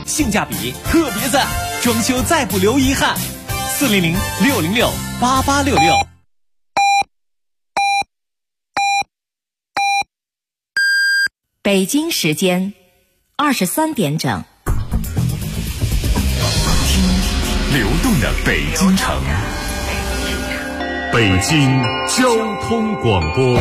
性价比特别赞，装修再不留遗憾。400-606-8866。 北京时间23点整。 听流动的北京城，北京交通广播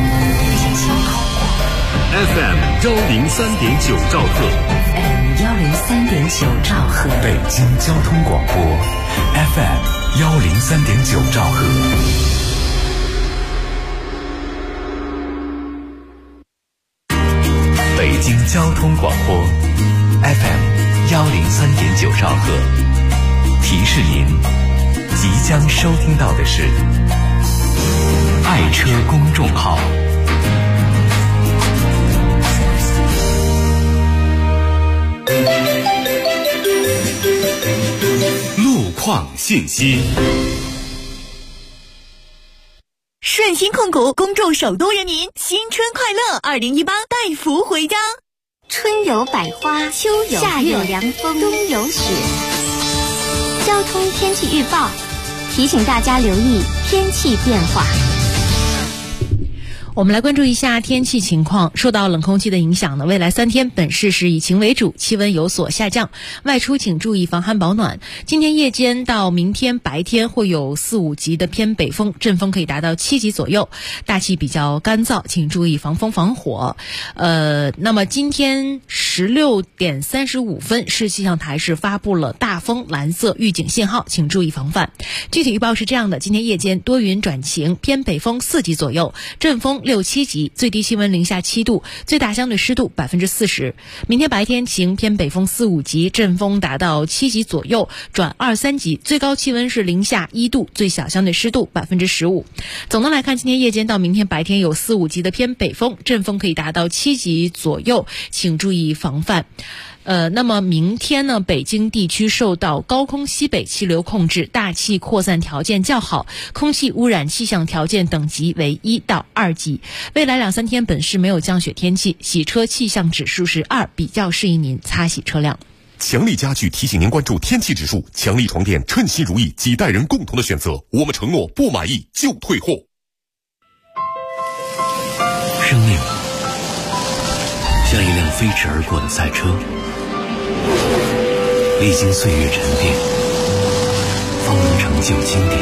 FM 103.9兆赫， FM 103.9兆赫， 北京交通广播 FM 103.9兆赫。北京交通广播 FM 103.9兆赫，提示您即将收听到的是爱车公众号。路况信息。 顺鑫控股恭祝首都人民新春快乐，2018带福回家。 春有百花，秋有夏有凉风，冬有雪。交通天气预报提醒大家留意天气变化。 我们来关注一下天气情况。受到冷空气的影响呢，未来3天本市是以晴为主，气温有所下降，外出请注意防寒保暖。今天夜间到明天白天会有4、5级的偏北风，阵风可以达到7级左右，大气比较干燥，请注意防风防火。那么今天16点35分，市气象台是发布了大风蓝色预警信号，请注意防范。具体预报是这样的：今天夜间多云转晴，偏北风4级左右，阵风6、7级，最低气温零下7度，最大相对湿度40%。明天白天晴，偏北风4、5级，阵风达到7级左右转2、3级，最高气温是零下1度，最小相对湿度15%。总的来看，今天夜间到明天白天有4、5级的偏北风，阵风可以达到7级左右，请注意防范。那么明天呢，北京地区受到高空西北气流控制，大气扩散条件较好，空气污染气象条件等级为1到2级。未来2、3天本市没有降雪天气，洗车气象指数是2，比较适宜您擦洗车辆。 强力家具提醒您关注天气指数，强力床垫称心如意，几代人共同的选择，我们承诺不满意就退货。 生命像一辆飞驰而过的赛车，历经岁月沉淀，方能成就经典。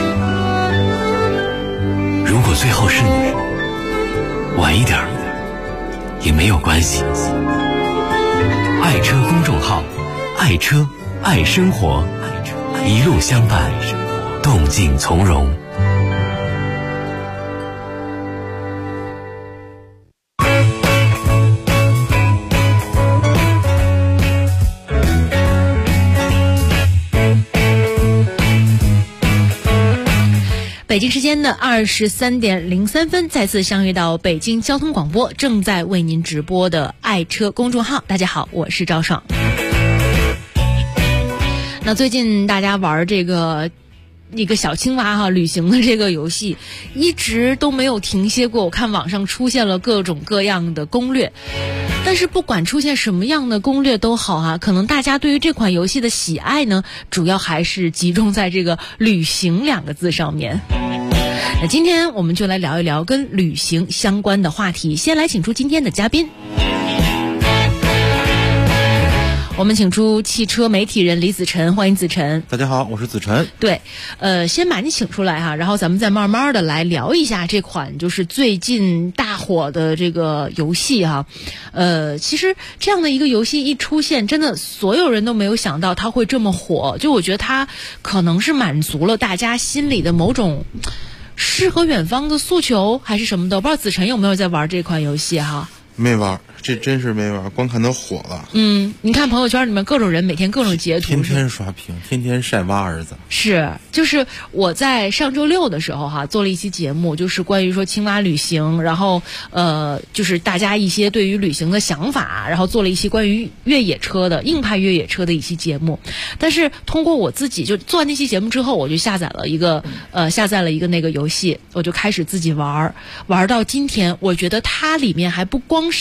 如果最后是你，晚一点也没有关系。爱车公众号，爱车爱生活，一路相伴，动静从容。 北京时间的23点03分，再次相遇到北京交通广播正在为您直播的爱车公众号。大家好，我是赵爽。那最近大家玩这个一个小青蛙旅行的这个游戏一直都没有停歇过，我看网上出现了各种各样的攻略，但是不管出现什么样的攻略都好可能大家对于这款游戏的喜爱呢，主要还是集中在这个旅行2个字上面。那今天我们就来聊一聊跟旅行相关的话题，先来请出今天的嘉宾。我们请出汽车媒体人李子晨，欢迎子晨。 大家好，我是子晨。 对，先把你请出来然后咱们再慢慢的来聊一下这款就是最近大火的这个游戏其实这样的一个游戏一出现，真的所有人都没有想到它会这么火，就我觉得它可能是满足了大家心里的某种诗和远方的诉求还是什么的。我不知道子晨有没有在玩这款游戏没玩，这真是没玩，光看它火了。 你看朋友圈里面各种人每天各种截图， 天天刷屏，天天晒蛙儿子。 是，就是我在上周6的时候做了一期节目，就是关于说青蛙旅行，然后就是大家一些对于旅行的想法，然后做了一期关于越野车的硬派越野车的一期节目。但是通过我自己就做完那期节目之后，我就下载了一个那个游戏，我就开始自己玩到今天，我觉得它里面还不光是一些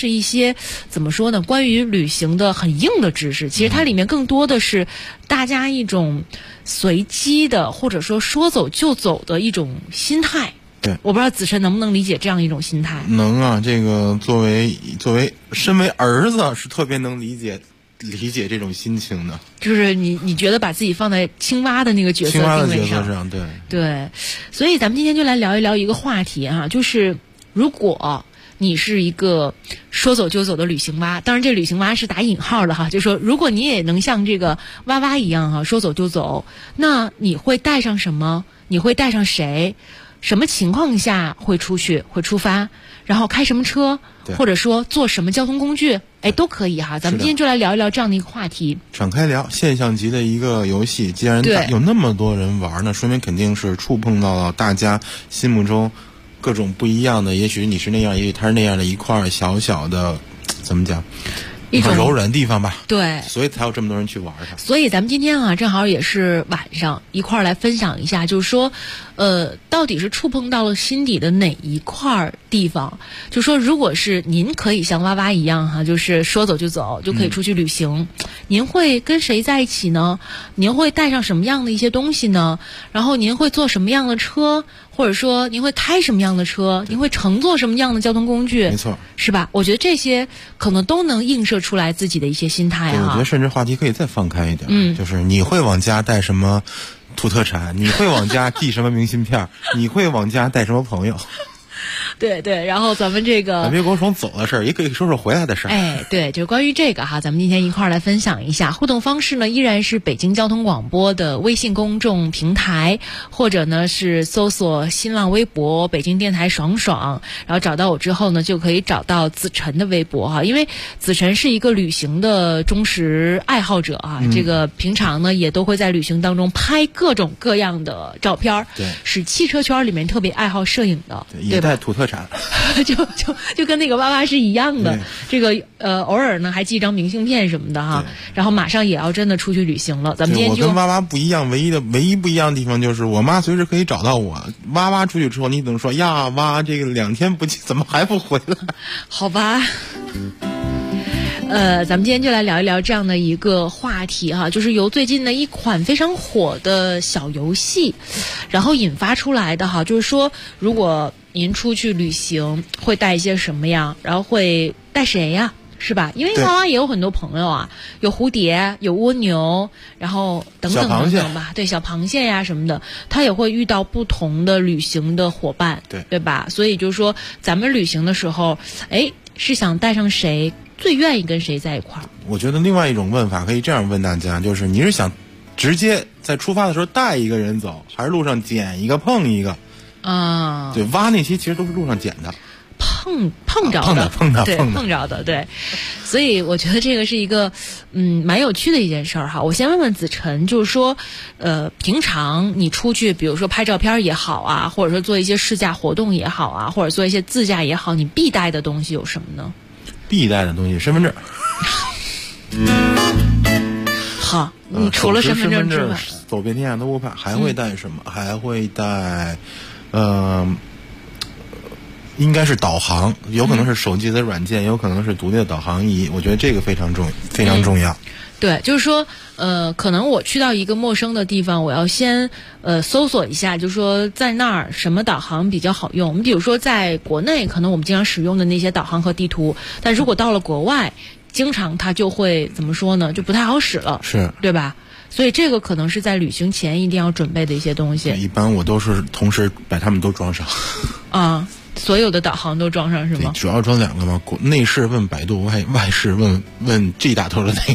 些怎么说呢？关于旅行的很硬的知识，其实它里面更多的是大家一种随机的，或者说走就走的一种心态。 对， 我不知道子晨能不能理解这样一种心态。 能啊，这个作为身为儿子是特别能理解这种心情的。 就是你觉得把自己放在青蛙的那个角色定位上，对，所以咱们今天就来聊一聊一个话题哈，就是如果你是一个说走就走的旅行蛙，当然这旅行蛙是打引号的哈，就是说如果你也能像这个蛙蛙一样哈，说走就走，那你会带上什么？你会带上谁？什么情况下会出发？然后开什么车？或者说坐什么交通工具？都可以哈。咱们今天就来聊一聊这样的一个话题。 敞开聊，现象级的一个游戏，既然有那么多人玩呢，说明肯定是触碰到了大家心目中各种不一样的，也许你是那样，也许他是那样的一块小小的，怎么讲？一种柔软地方吧， 对， 所以才有这么多人去玩它。 所以咱们今天啊，正好也是晚上一块儿来分享一下，就是说，到底是触碰到了心底的哪一块地方？就说如果是您可以像蛙蛙一样哈，就是说走就走，就可以出去旅行，您会跟谁在一起呢？您会带上什么样的一些东西呢？然后您会坐什么样的车？或者说您会开什么样的车？您会乘坐什么样的交通工具？ 没错， 是吧？我觉得这些可能都能映射出来自己的一些心态啊。 我觉得甚至话题可以再放开一点，就是你会往家带什么土特产？你会往家寄什么明信片？你会往家带什么朋友？ 对，然后咱们这个别跟我说走的事儿，也可以说说回来的事儿。 对，就关于这个哈，咱们今天一块儿来分享一下。互动方式呢，依然是北京交通广播的微信公众平台，或者呢是搜索新浪微博北京电台爽爽，然后找到我之后呢，就可以找到子晨的微博哈。因为子晨是一个旅行的忠实爱好者啊，这个平常呢也都会在旅行当中拍各种各样的照片， 对， 是汽车圈里面特别爱好摄影的， 也带土特产。 就跟那个蛙蛙是一样的，这个偶尔呢还寄一张明信片什么的哈，然后马上也要真的出去旅行了。咱们今天我跟蛙蛙不一样，唯一不一样的地方就是我妈随时可以找到我。蛙蛙出去之后，你等说呀，蛙这个2天不见，怎么还不回来？ 好吧。咱们今天就来聊一聊这样的一个话题哈，就是由最近的一款非常火的小游戏，然后引发出来的哈，就是说如果您出去旅行会带一些什么样，然后会带谁呀？是吧？因为蛙蛙也有很多朋友啊，有蝴蝶，有蜗牛，然后等等等等吧，对，小螃蟹呀什么的，他也会遇到不同的旅行的伙伴，对吧？所以就是说，咱们旅行的时候，是想带上谁？最愿意跟谁在一块儿？ 我觉得另外一种问法可以这样问大家，就是你是想直接在出发的时候带一个人走，还是路上捡一个碰一个？啊，对，蛙那些其实都是路上捡的。 碰着的，对，所以我觉得这个是一个蛮有趣的一件事儿哈。我先问问子晨，就是说，平常你出去，比如说拍照片也好啊，或者说做一些试驾活动也好啊，或者做一些自驾也好，你必带的东西有什么呢？ 必带的东西，身份证。 好，你除了身份证之外， 走遍天下都不怕。还会带什么？还会带，应该是导航，有可能是手机的软件，有可能是独立的导航仪。我觉得这个非常重要。 对，就是说，可能我去到一个陌生的地方，我要先搜索一下，就是说在那儿什么导航比较好用。你比如说在国内，可能我们经常使用的那些导航和地图，但如果到了国外，经常它就会怎么说呢？就不太好使了， 是， 对吧？所以这个可能是在旅行前一定要准备的一些东西。 一般我都是同时把它们都装上。 啊。所有的导航都装上是吗？ 主要装2个嘛，内饰问百度，外饰问 G 打头的那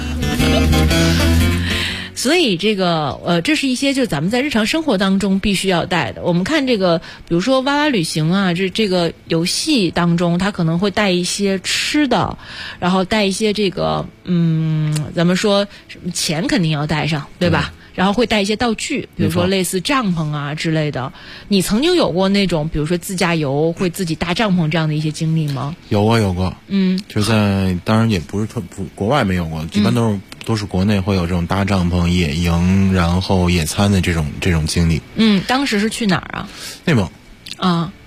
个。 所以这个这是一些就是咱们在日常生活当中必须要带的。我们看这个，比如说蛙蛙旅行啊，这个游戏当中，它可能会带一些吃的，然后带一些这个咱们说钱肯定要带上，对吧？然后会带一些道具，比如说类似帐篷啊之类的。你曾经有过那种，比如说自驾游会自己搭帐篷这样的一些经历吗？ 有过。就在当然也不是国外没有过，一般都是国内会有这种搭帐篷、野营，然后野餐的这种经历。 当时是去哪儿啊？ 内蒙。 啊， 对，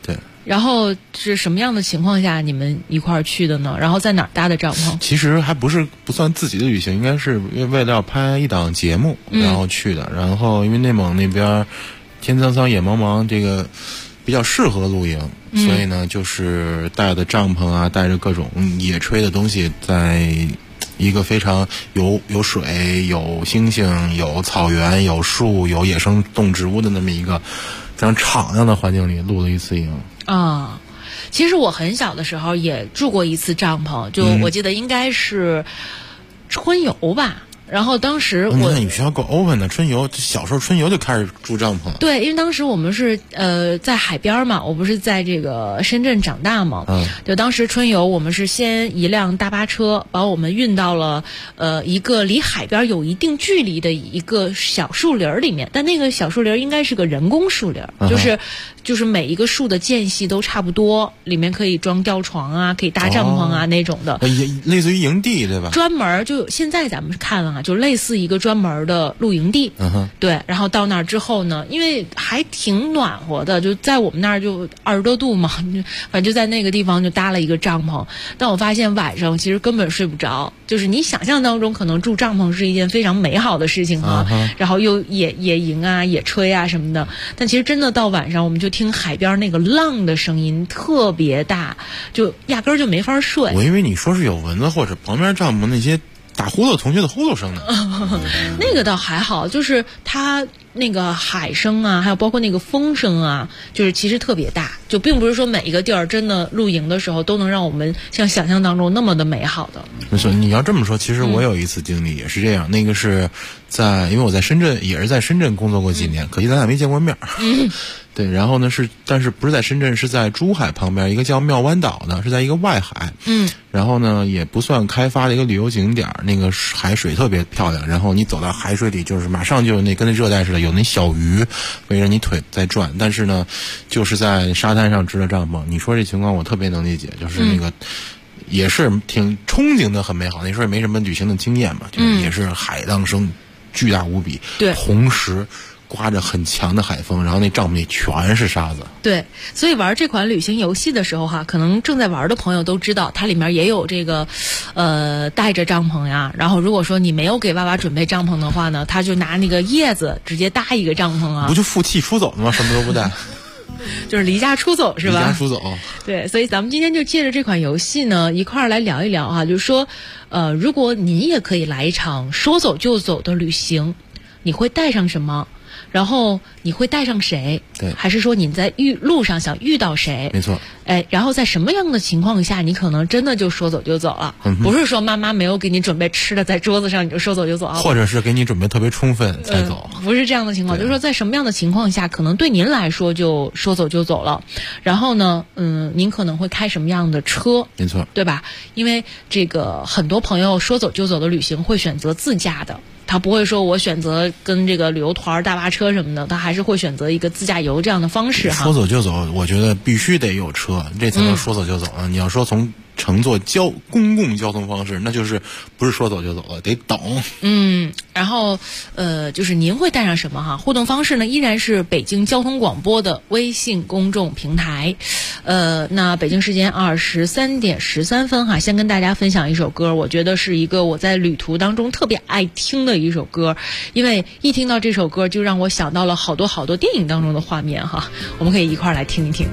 然后是什么样的情况下你们一块儿去的呢？然后在哪儿搭的帐篷？ 其实还不算自己的旅行，应该是为了要拍一档节目然后去的。然后因为内蒙那边天苍苍野茫茫，这个比较适合露营，所以呢就是带的帐篷啊，带着各种野炊的东西，在一个非常有水、有星星、有草原、有树、有野生动植物的那么一个非常敞亮的环境里录了一次营啊。其实我很小的时候也住过一次帐篷，就我记得应该是春游吧。然后当时你看你学校够 open 的，小时候春游就开始住帐篷了。 对，因为当时我们是在海边嘛，我不是在这个深圳长大嘛，就当时春游我们是先一辆大巴车把我们运到了一个离海边有一定距离的一个小树林里面，但那个小树林应该是个人工树林，就是每一个树的间隙都差不多，里面可以装吊床啊，可以搭帐篷啊那种的， 类似于营地对吧？ 专门就现在咱们看了啊，就类似一个专门的露营地，对。然后到那儿之后呢，因为还挺暖和的，就在我们那儿就20多度嘛，反正就在那个地方就搭了一个帐篷。但我发现晚上其实根本睡不着，就是你想象当中可能住帐篷是一件非常美好的事情啊，然后又野营啊、野炊啊什么的，但其实真的到晚上我们就听海边那个浪的声音特别大，就压根儿就没法睡。 我以为你说是有蚊子或者旁边帐篷那些打呼噜同学的呼噜声呢。 那个倒还好，就是它那个海声啊，还有包括那个风声啊，就是其实特别大，就并不是说每一个地儿真的露营的时候都能让我们像想象当中那么的美好的。 没错，你要这么说，其实我有一次经历也是这样，那个是因为我在深圳，也是在深圳工作过几年，可惜咱俩没见过面。对，然后呢但是不是在深圳，是在珠海旁边一个叫妙湾岛的，是在一个外海。然后呢也不算开发的一个旅游景点，那个海水特别漂亮，然后你走到海水里，就是马上就跟那热带似的，有那小鱼围着你腿在转，但是呢就是在沙滩上支着帐篷。你说这情况我特别能理解，就是那个也是挺憧憬的，很美好。那时候也没什么旅行的经验嘛，就是也是海浪声巨大无比， 对， 同时刮着很强的海风，然后那帐篷里全是沙子。 对，所以玩这款旅行游戏的时候哈，可能正在玩的朋友都知道，它里面也有这个带着帐篷呀。然后如果说你没有给娃娃准备帐篷的话呢，他就拿那个叶子直接搭一个帐篷啊。 不就负气出走吗？什么都不带。 就是离家出走是吧？ 离家出走。 对，所以咱们今天就借着这款游戏呢，一块儿来聊一聊啊，就是说，如果你也可以来一场说走就走的旅行，你会带上什么？然后你会带上谁？ 对， 还是说你在路上想遇到谁？ 没错。 然后在什么样的情况下，你可能真的就说走就走了？不是说妈妈没有给你准备吃的在桌子上你就说走就走啊， 或者是给你准备特别充分才走。 不是这样的情况，就是说在什么样的情况下，可能对您来说就说走就走了。然后呢，您可能会开什么样的车？ 没错， 对吧？因为这个很多朋友说走就走的旅行会选择自驾的。他不会说我选择跟这个旅游团大巴车什么的，他还是会选择一个自驾游这样的方式哈。 说走就走，我觉得必须得有车，这才能说走就走啊！你要说从乘坐公共交通方式，那就是不是说走就走了，得等。 然后就是您会带上什么哈？互动方式呢依然是北京交通广播的微信公众平台。那北京时间23点13分哈，先跟大家分享一首歌，我觉得是一个我在旅途当中特别爱听的一首歌，因为一听到这首歌就让我想到了好多好多电影当中的画面哈，我们可以一块儿来听一听。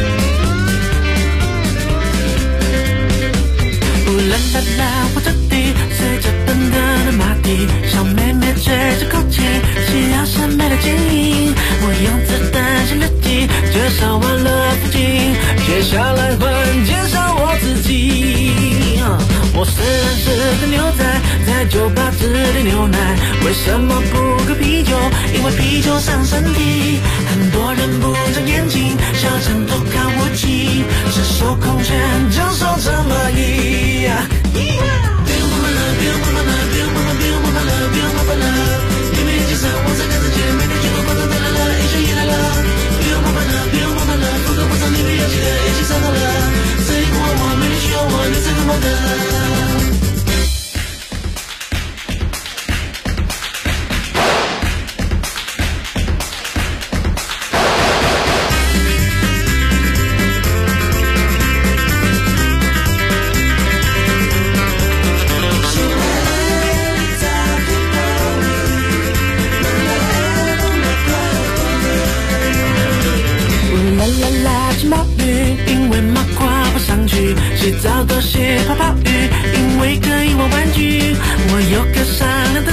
啦啦啦，火车底随着奔腾的马蹄，小妹妹吹着口琴，需要审美的剪影。我用子弹写日记，介绍完了风景，接下来换介绍我自己。我虽然是个牛仔，在酒吧只点牛奶，为什么不喝啤酒？因为啤酒伤身体。很多人不长眼睛，想想都看我起，赤手空拳就手这么一。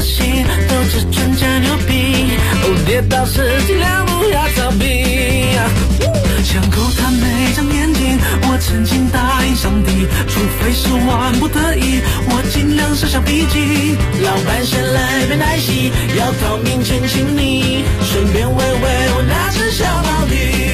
心，都只专家牛逼。跌倒时尽量不要逃避。想够他每张眼睛，我曾经答应上帝，除非是万不得已，我尽量少小笔记。老板先来杯奶昔，要讨名前请你，顺便喂喂我那只小毛驴。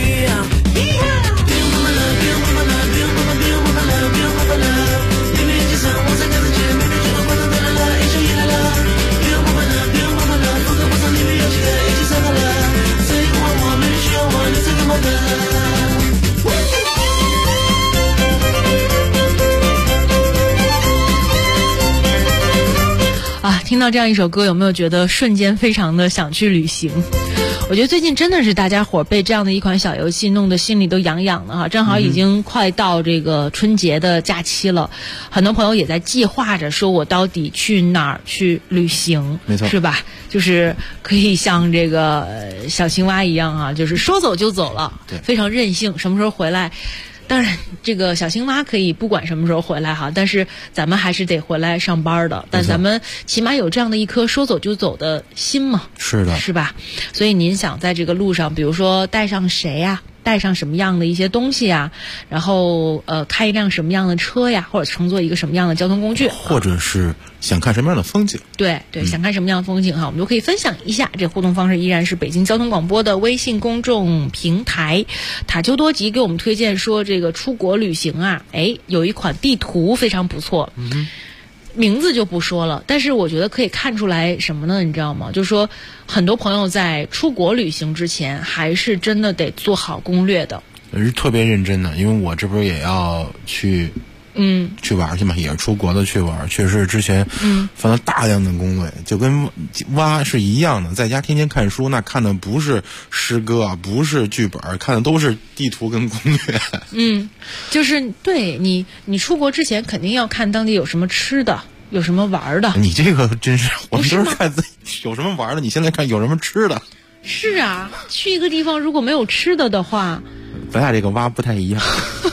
听到这样一首歌，有没有觉得瞬间非常的想去旅行？我觉得最近真的是大家伙被这样的一款小游戏弄得心里都痒痒的哈，正好已经快到这个春节的假期了，很多朋友也在计划着说我到底去哪儿去旅行， 没错， 是吧？就是可以像这个小青蛙一样啊，就是说走就走了， 对， 非常任性，什么时候回来。当然这个小青蛙可以不管什么时候回来哈，但是咱们还是得回来上班的，但咱们起码有这样的一颗说走就走的心嘛， 是的， 是吧？所以您想在这个路上，比如说带上谁呀，带上什么样的一些东西呀，然后开一辆什么样的车呀，或者乘坐一个什么样的交通工具， 或者是想看什么样的风景， 对，想看什么样的风景哈，我们都可以分享一下。这互动方式依然是北京交通广播的微信公众平台。塔丘多吉给我们推荐说，这个出国旅行啊，有一款地图非常不错，名字就不说了，但是我觉得可以看出来什么呢？你知道吗？就是说很多朋友在出国旅行之前，还是真的得做好攻略的。 是特别认真的，因为我这不是也要去玩去嘛，也是出国的去玩，确实之前翻了大量的攻略，就跟蛙是一样的，在家天天看书，那看的不是诗歌啊，不是剧本，看的都是地图跟攻略。 就是对你出国之前肯定要看当地有什么吃的，有什么玩的。 你这个真是，我们都是看自己有什么玩的，你现在看有什么吃的。 是啊，去一个地方如果没有吃的话， 咱俩这个蛙不太一样。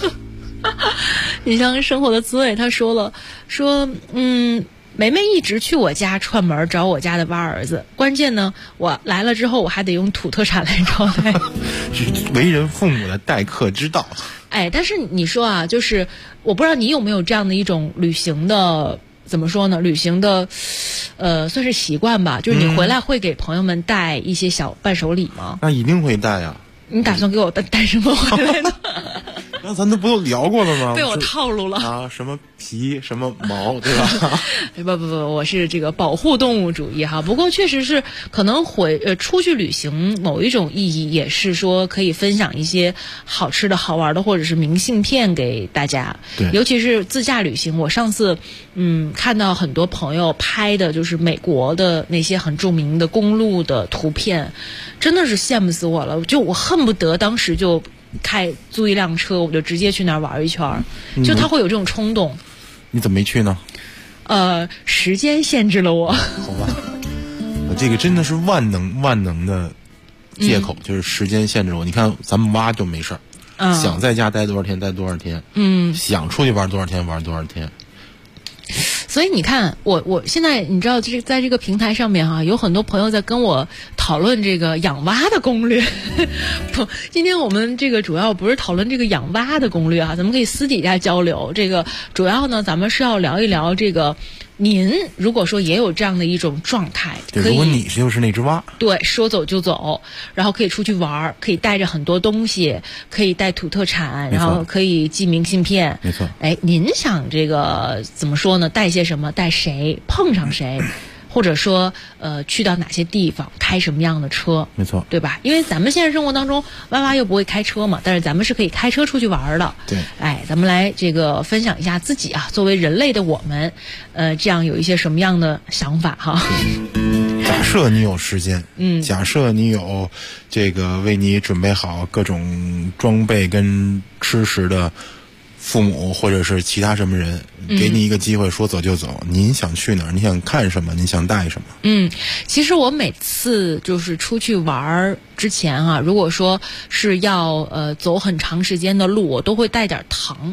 你像生活的滋味，他说梅梅一直去我家串门找我家的蛙儿子，关键呢我来了之后我还得用土特产来招待。 为人父母的待客之道。 但是你说啊，就是我不知道你有没有这样的一种旅行的怎么说呢？旅行的算是习惯吧，就是你回来会给朋友们带一些小伴手礼吗？ 那一定会带呀。 你打算给我带什么回来呢？ 那咱都不都聊过了吗？ 被我套路了啊！什么皮什么毛，对吧？ 不，我是这个保护动物主义哈。不过确实是可能出去旅行，某一种意义也是说可以分享一些好吃的好玩的，或者是明信片给大家。 对， 尤其是自驾旅行，我上次看到很多朋友拍的就是美国的那些很著名的公路的图片，真的是羡慕死我了。就我恨不得当时就租一辆车，我就直接去那儿玩一圈，就他会有这种冲动。 你怎么没去呢？ 时间限制了我。 好吧，这个真的是万能的借口，就是时间限制我。你看咱们蛙就没事儿，想在家待多少天待多少天，想出去玩多少天玩多少天。 所以你看，我现在你知道，在这个平台上面哈，有很多朋友在跟我讨论这个养蛙的攻略。不，今天我们这个主要不是讨论这个养蛙的攻略哈，咱们可以私底下交流。这个主要呢，咱们是要聊一聊这个。您如果说也有这样的一种状态， 对，如果你就是那只蛙， 对，说走就走，然后可以出去玩，可以带着很多东西，可以带土特产，然后可以寄明信片， 没错。 您想这个怎么说呢？带些什么？带谁？碰上谁？或者说去到哪些地方，开什么样的车， 没错， 对吧？因为咱们现实生活当中蛙蛙又不会开车嘛，但是咱们是可以开车出去玩的。 对， 咱们来这个分享一下自己啊，作为人类的我们，这样有一些什么样的想法哈？ 假设你有时间，假设你有这个为你准备好各种装备跟吃食的父母或者是其他什么人，给你一个机会说走就走，您想去哪儿？你想看什么？您想带什么？ 其实我每次就是出去玩之前啊，如果说是要走很长时间的路，我都会带点糖。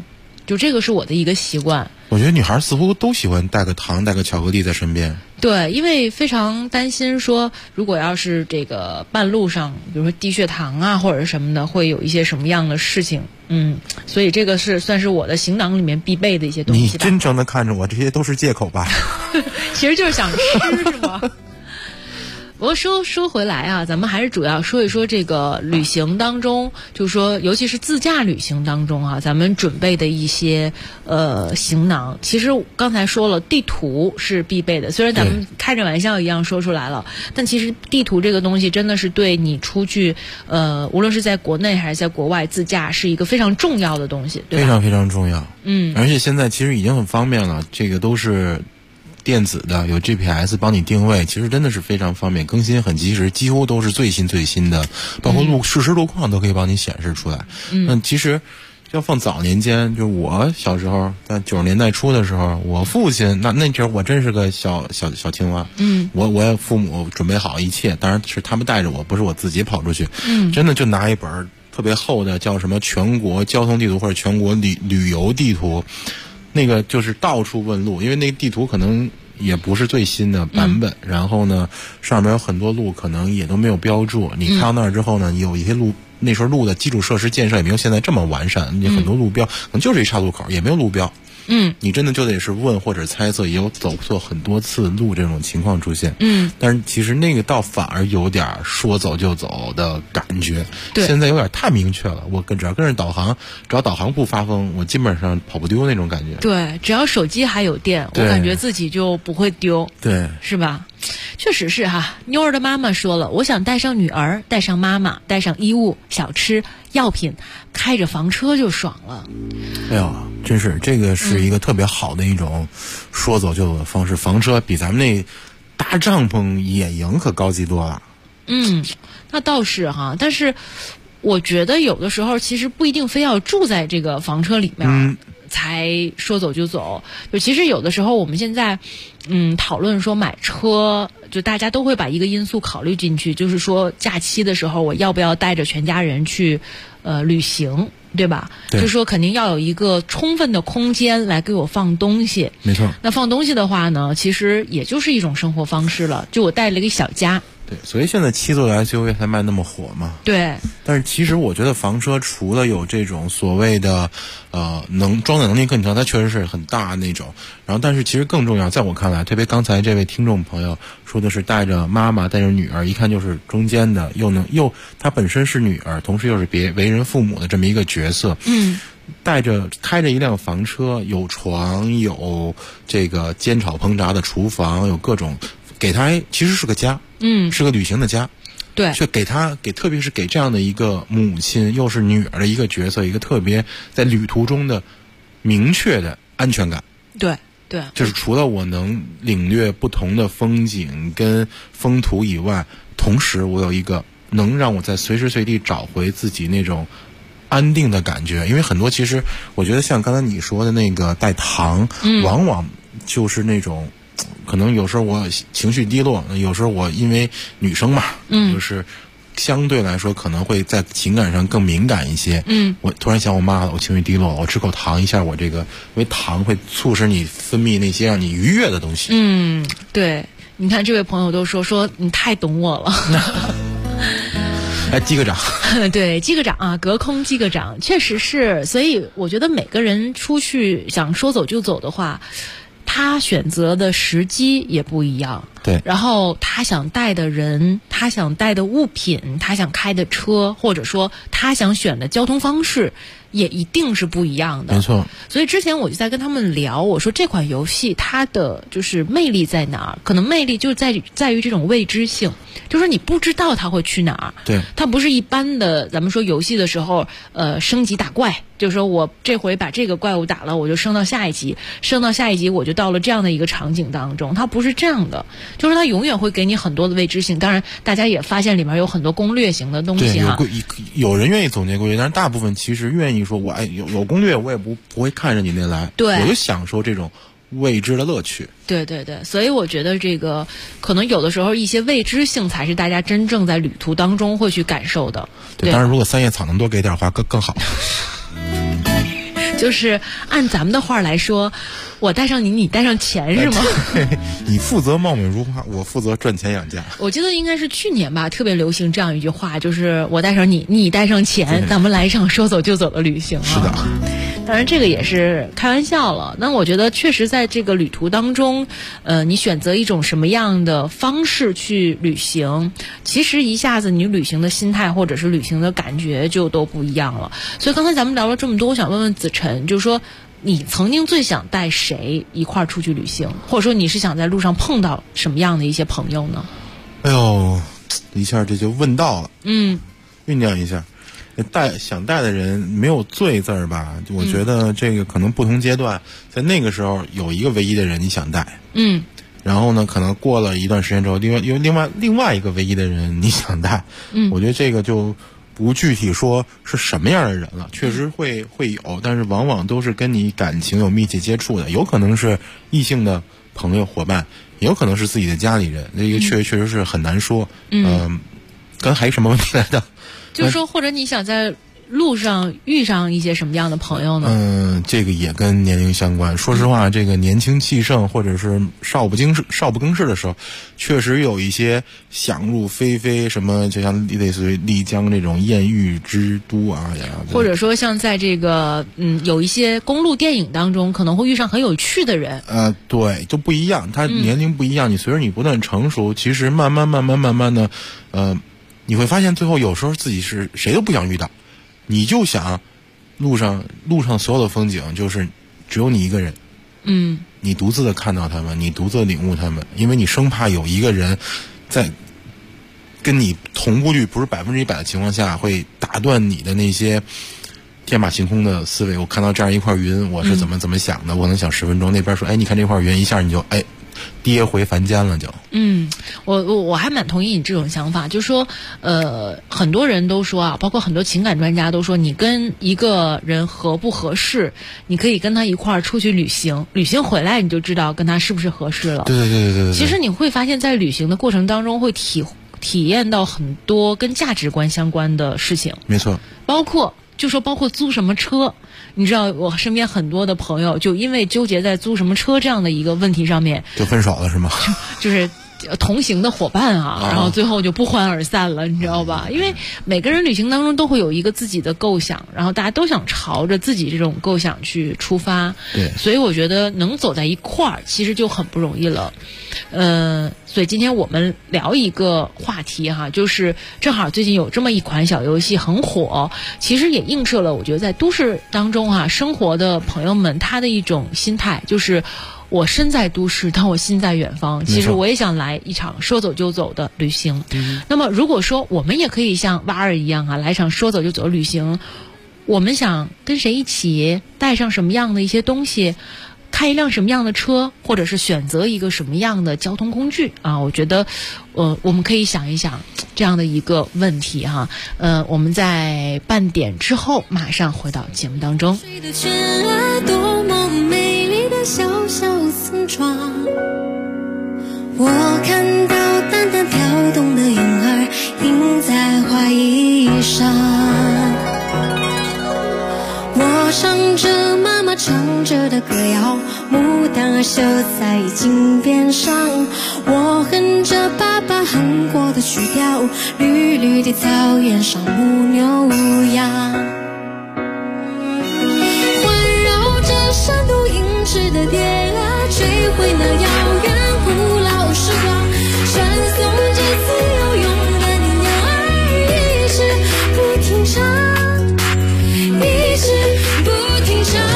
就这个是我的一个习惯。 我觉得女孩似乎都喜欢带个糖带个巧克力在身边。 对，因为非常担心说，如果要是这个半路上，比如说低血糖啊或者什么的，会有一些什么样的事情。所以这个是算是我的行囊里面必备的一些东西吧。 你真正的看着我，这些都是借口吧？ 其实就是想吃是吗？不过说回来啊，咱们还是主要说一说这个旅行当中，就是说尤其是自驾旅行当中啊，咱们准备的一些行囊。其实刚才说了，地图是必备的，虽然咱们开着玩笑一样说出来了，但其实地图这个东西真的是对你出去无论是在国内还是在国外自驾是一个非常重要的东西，对吧？ 非常非常重要。而且现在其实已经很方便了，这个都是电子的，有 GPS 帮你定位，其实真的是非常方便，更新很及时，几乎都是最新的，包括实时路况都可以帮你显示出来。其实要放早年间，就我小时候在90年代初的时候，我父亲那阵我真是个小青蛙。我父母准备好一切，当然是他们带着我，不是我自己跑出去。真的就拿一本特别厚的叫什么全国交通地图或者全国旅游地图，那个就是到处问路，因为那个地图可能也不是最新的版本，然后呢上面有很多路可能也都没有标注，你看到那儿之后呢，有一些路那时候路的基础设施建设也没有现在这么完善，你很多路标可能就是一岔路口，也没有路标。你真的就得是问或者猜测，也有走错很多次路这种情况出现。但是其实那个倒反而有点说走就走的感觉。对，现在有点太明确了，我只要跟着导航，只要导航不发疯，我基本上跑不丢那种感觉。 对，只要手机还有电，我感觉自己就不会丢。 对， 是吧？确实是哈。妞儿的妈妈说了，我想带上女儿，带上妈妈，带上衣物、小吃、药品，开着房车就爽了。 哎呦，真是这个是一个特别好的一种说走就走的方式。房车比咱们那搭帐篷野营可高级多了。 那倒是哈，但是我觉得有的时候其实不一定非要住在这个房车里面。才说走就走，就其实有的时候我们现在，讨论说买车，就大家都会把一个因素考虑进去，就是说假期的时候我要不要带着全家人去，旅行，对吧？就是说肯定要有一个充分的空间来给我放东西。 没错。 那放东西的话呢，其实也就是一种生活方式了。就我带了一个小家。 对，所以现在7座的 SUV 才卖那么火嘛。 对。 但是其实我觉得房车除了有这种所谓的装载能力更强，它确实是很大那种。然后但是其实更重要，在我看来，特别刚才这位听众朋友说的是带着妈妈带着女儿，一看就是中间的，她本身是女儿，同时又是为人父母的这么一个角色。开着一辆房车，有床，有这个煎炒烹炸的厨房，有各种，给她其实是个家。是个旅行的家。 对， 却特别是给这样的一个母亲，又是女儿的一个角色，一个特别在旅途中的明确的安全感。 对， 就是除了我能领略不同的风景跟风土以外，同时我有一个能让我在随时随地找回自己那种安定的感觉。因为很多其实我觉得像刚才你说的那个带糖，往往就是那种可能有时候我情绪低落，有时候我因为女生嘛，就是相对来说可能会在情感上更敏感一些。我突然想我妈了，我情绪低落，我吃口糖一下，我这个因为糖会促使你分泌那些让你愉悦的东西。 对，你看这位朋友都说你太懂我了。 哎，击个掌。 对，击个掌啊，隔空击个掌，确实是。所以我觉得每个人出去想说走就走的话，他选择的时机也不一样。 对， 然后他想带的人，他想带的物品，他想开的车，或者说他想选的交通方式，也一定是不一样的。 没错。 所以之前我就在跟他们聊，我说这款游戏它的就是魅力在哪儿？可能魅力就在于这种未知性，就是你不知道它会去哪儿。 对， 它不是一般的咱们说游戏的时候，升级打怪，就是说我这回把这个怪物打了，我就升到下一级，升到下一级我就到了这样的一个场景当中。它不是这样的，就是它永远会给你很多的未知性。当然大家也发现里面有很多攻略型的东西哈。 对，有人愿意总结攻略，但是大部分其实愿意说我有攻略，我也不会看着你那来。 对， 我就享受这种未知的乐趣。 对，所以我觉得这个可能有的时候一些未知性才是大家真正在旅途当中会去感受的。 对，当然如果三叶草能多给点的话更好。 就是按咱们的话来说，我带上你，你带上钱是吗？ 你负责貌美如花，我负责赚钱养家。 我记得应该是去年吧，特别流行这样一句话，就是我带上你，你带上钱，咱们来一场说走就走的旅行啊。 是的。 当然这个也是开玩笑了。那我觉得确实在这个旅途当中，你选择一种什么样的方式去旅行，其实一下子你旅行的心态或者是旅行的感觉就都不一样了。所以刚才咱们聊了这么多，我想问问子晨，就是说你曾经最想带谁一块儿出去旅行，或者说你是想在路上碰到什么样的一些朋友呢？ 哎呦，一下这就问到了。酝酿一下。想带的人没有最字儿吧，我觉得这个可能不同阶段，在那个时候有一个唯一的人你想带，然后呢可能过了一段时间之后，另外一个唯一的人你想带，我觉得这个就不具体说是什么样的人了，确实会有，但是往往都是跟你感情有密切接触的，有可能是异性的朋友伙伴，也有可能是自己的家里人，这个确实是很难说。刚还有什么问题来的？ 就是说，或者你想在路上遇上一些什么样的朋友呢？ 这个也跟年龄相关。说实话，这个年轻气盛或者是少不更事的时候，确实有一些想入非非，什么就像类似于丽江这种艳遇之都啊， 或者说像在这个有一些公路电影当中，可能会遇上很有趣的人。 对，就不一样，他年龄不一样，你随着你不断成熟，其实慢慢的，你会发现最后有时候自己是谁都不想遇到，你就想路上所有的风景就是只有你一个人，你独自的看到他们，你独自的领悟他们，因为你生怕有一个人在跟你同步率不是100%的情况下会打断你的那些天马行空的思维。我看到这样一块云，我是怎么想的，我能想10分钟，那边说你看这块云，一下你就跌回凡间了就。 我还蛮同意你这种想法，就是说很多人都说啊，包括很多情感专家都说，你跟一个人合不合适，你可以跟他一块儿出去旅行，旅行回来你就知道跟他是不是合适了。 对。 其实你会发现在旅行的过程当中会体验到很多跟价值观相关的事情。 没错。包括租什么车，你知道我身边很多的朋友就因为纠结在租什么车这样的一个问题上面就分手了是吗？ 就是同行的伙伴然后最后就不欢而散了，你知道吧？因为每个人旅行当中都会有一个自己的构想，然后大家都想朝着自己这种构想去出发。 对， 所以我觉得能走在一块儿其实就很不容易了。所以今天我们聊一个话题就是正好最近有这么一款小游戏很火，其实也映射了我觉得在都市当中生活的朋友们他的一种心态，就是我身在都市，但我心在远方。其实我也想来一场说走就走的旅行。那么如果说我们也可以像蛙儿一样来一场说走就走的旅行，我们想跟谁一起，带上什么样的一些东西，开一辆什么样的车，或者是选择一个什么样的交通工具我觉得我们可以想一想这样的一个问题我们在半点之后马上回到节目当中。 多么美丽的小小村庄，我看到淡淡跳动的婴儿印在花衣上，我唱着妈妈唱着的歌谣，牡丹儿绣在襟边上，我哼着爸爸哼过的曲调，绿绿的草原上牧牛羊，环绕着山都银质的蝶追回那遥远古老时光，传颂着自由勇敢的鸟儿，一直不停唱，一直不停唱。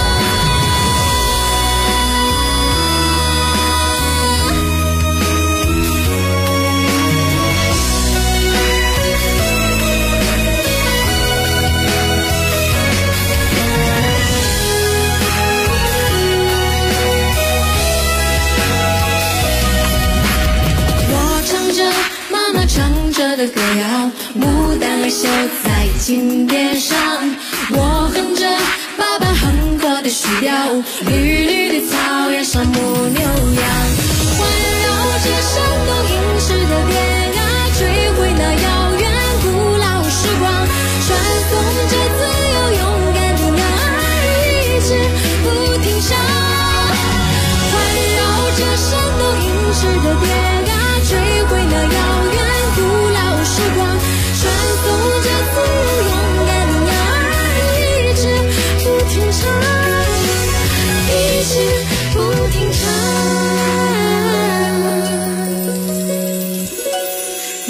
的歌谣，牡丹儿绣在襟边上，我哼着爸爸哼过的曲调，绿绿的草原上牧牛羊，环绕着山洞银质的蝶追回那遥远古老时光，传颂着自由勇敢的鸟儿，一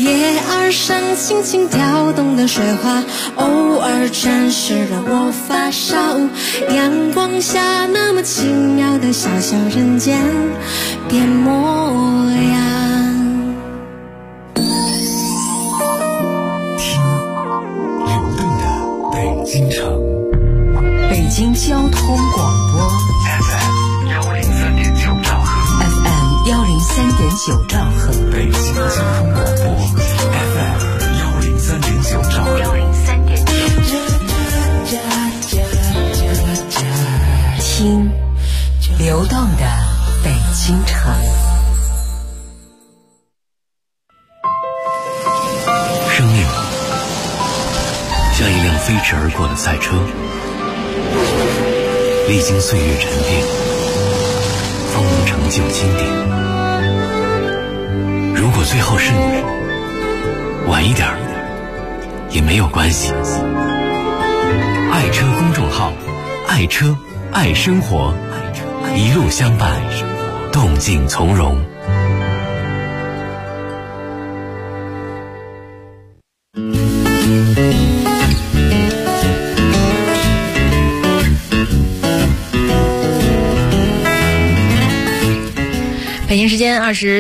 叶儿上轻轻跳动的水花，偶尔沾湿了我发梢。阳光下那么奇妙的小小人间变模样。 听流动的北京城， 北京交通广播 FM 103.9兆赫 FM 103.9兆赫， 北京交通广播 FM 103.9兆赫。 听流动的北京城。 生命像一辆飞驰而过的赛车，历经岁月沉淀，方能成就经典。如果最后是你，晚一点也没有关系。爱车公众号，爱车爱生活，一路相伴，动静从容。 北京时间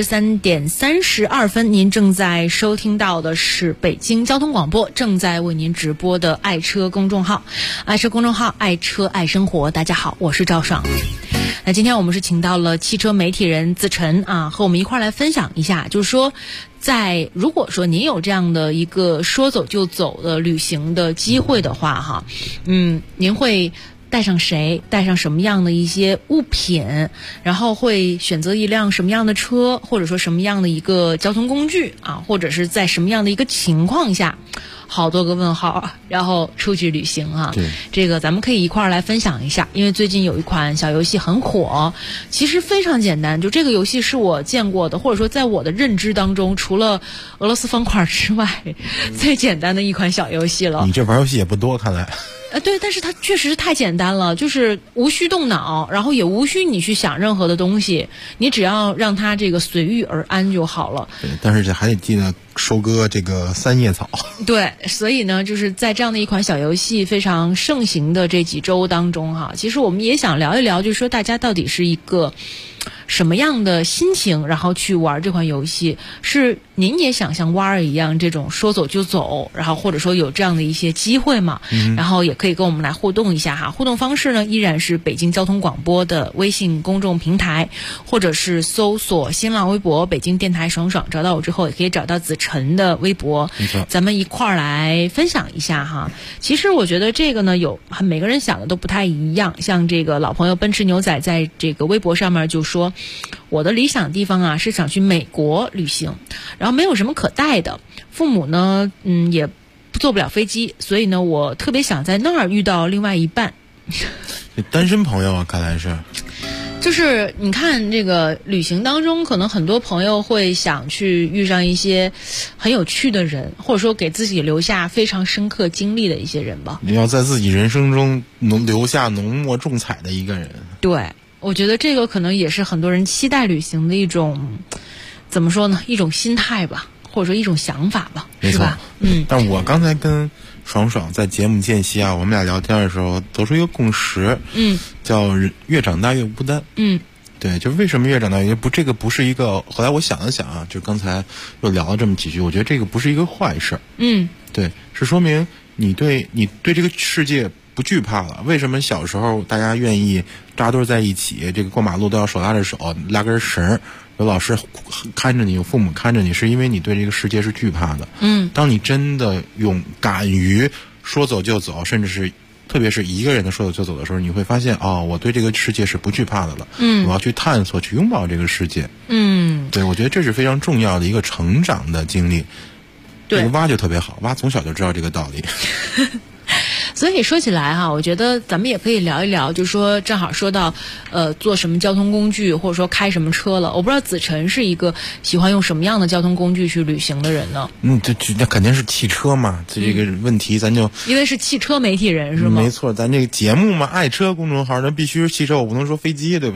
23:32，您正在收听到的是北京交通广播正在为您直播的爱车公众号，爱车公众号，爱车爱生活。大家好，我是赵爽。那今天我们是请到了汽车媒体人子晨啊，和我们一块来分享一下，就是说如果说您有这样的一个说走就走的旅行的机会的话哈，您会带上谁，带上什么样的一些物品，然后会选择一辆什么样的车，或者说什么样的一个交通工具啊，或者是在什么样的一个情况下，好多个问号，然后出去旅行啊。 对， 这个咱们可以一块儿来分享一下，因为最近有一款小游戏很火，其实非常简单，就这个游戏是我见过的，或者说在我的认知当中，除了俄罗斯方块之外，最简单的一款小游戏了。 你这玩游戏也不多，看来。 对，但是它确实是太简单了，就是无需动脑，然后也无需你去想任何的东西，你只要让它这个随遇而安就好了。 对，但是还得记得收割这个三叶草。 对，所以呢，就是在这样的一款小游戏非常盛行的这几周当中哈，其实我们也想聊一聊，就是说大家到底是一个什么样的心情，然后去玩这款游戏，是您也想像蛙儿一样这种说走就走，然后或者说有这样的一些机会嘛，然后也可以跟我们来互动一下哈。互动方式呢依然是北京交通广播的微信公众平台，或者是搜索新浪微博北京电台爽爽，找到我之后也可以找到子晨的微博，咱们一块儿来分享一下哈。其实我觉得这个呢每个人想的都不太一样，像这个老朋友奔驰牛仔在这个微博上面就说，我的理想地方啊是想去美国旅行，然后没有什么可带的，父母呢也坐不了飞机，所以呢我特别想在那儿遇到另外一半。 单身朋友啊，看来是。 就是你看这个旅行当中，可能很多朋友会想去遇上一些很有趣的人，或者说给自己留下非常深刻经历的一些人吧。 你要在自己人生中留下浓墨重彩的一个人。 对，我觉得这个可能也是很多人期待旅行的一种，怎么说呢，一种心态吧，或者说一种想法吧，是吧？ 但我刚才跟爽爽在节目间隙啊，我们俩聊天的时候得出一个共识，叫越长大越孤单。对，就为什么越长大越这个不是一个，后来我想了想啊，就刚才又聊了这么几句，我觉得这个不是一个坏事。对，是说明你对这个世界不惧怕了。为什么小时候大家愿意扎堆在一起，这个过马路都要手拉着手，拉根绳，有老师看着你，有父母看着你，是因为你对这个世界是惧怕的。当你真的敢于说走就走，甚至是特别是一个人的说走就走的时候，你会发现我对这个世界是不惧怕的了。我要去探索，去拥抱这个世界。对，我觉得这是非常重要的一个成长的经历。对，这个蛙就特别好，蛙从小就知道这个道理。 所以说起来哈，我觉得咱们也可以聊一聊，就是说正好说到坐什么交通工具，或者说开什么车了。我不知道子晨是一个喜欢用什么样的交通工具去旅行的人呢？ 那肯定是汽车嘛。这个问题咱就因为是汽车媒体人是吗？ 没错，咱这个节目嘛，爱车公众号那必须是汽车，我不能说飞机，对不对？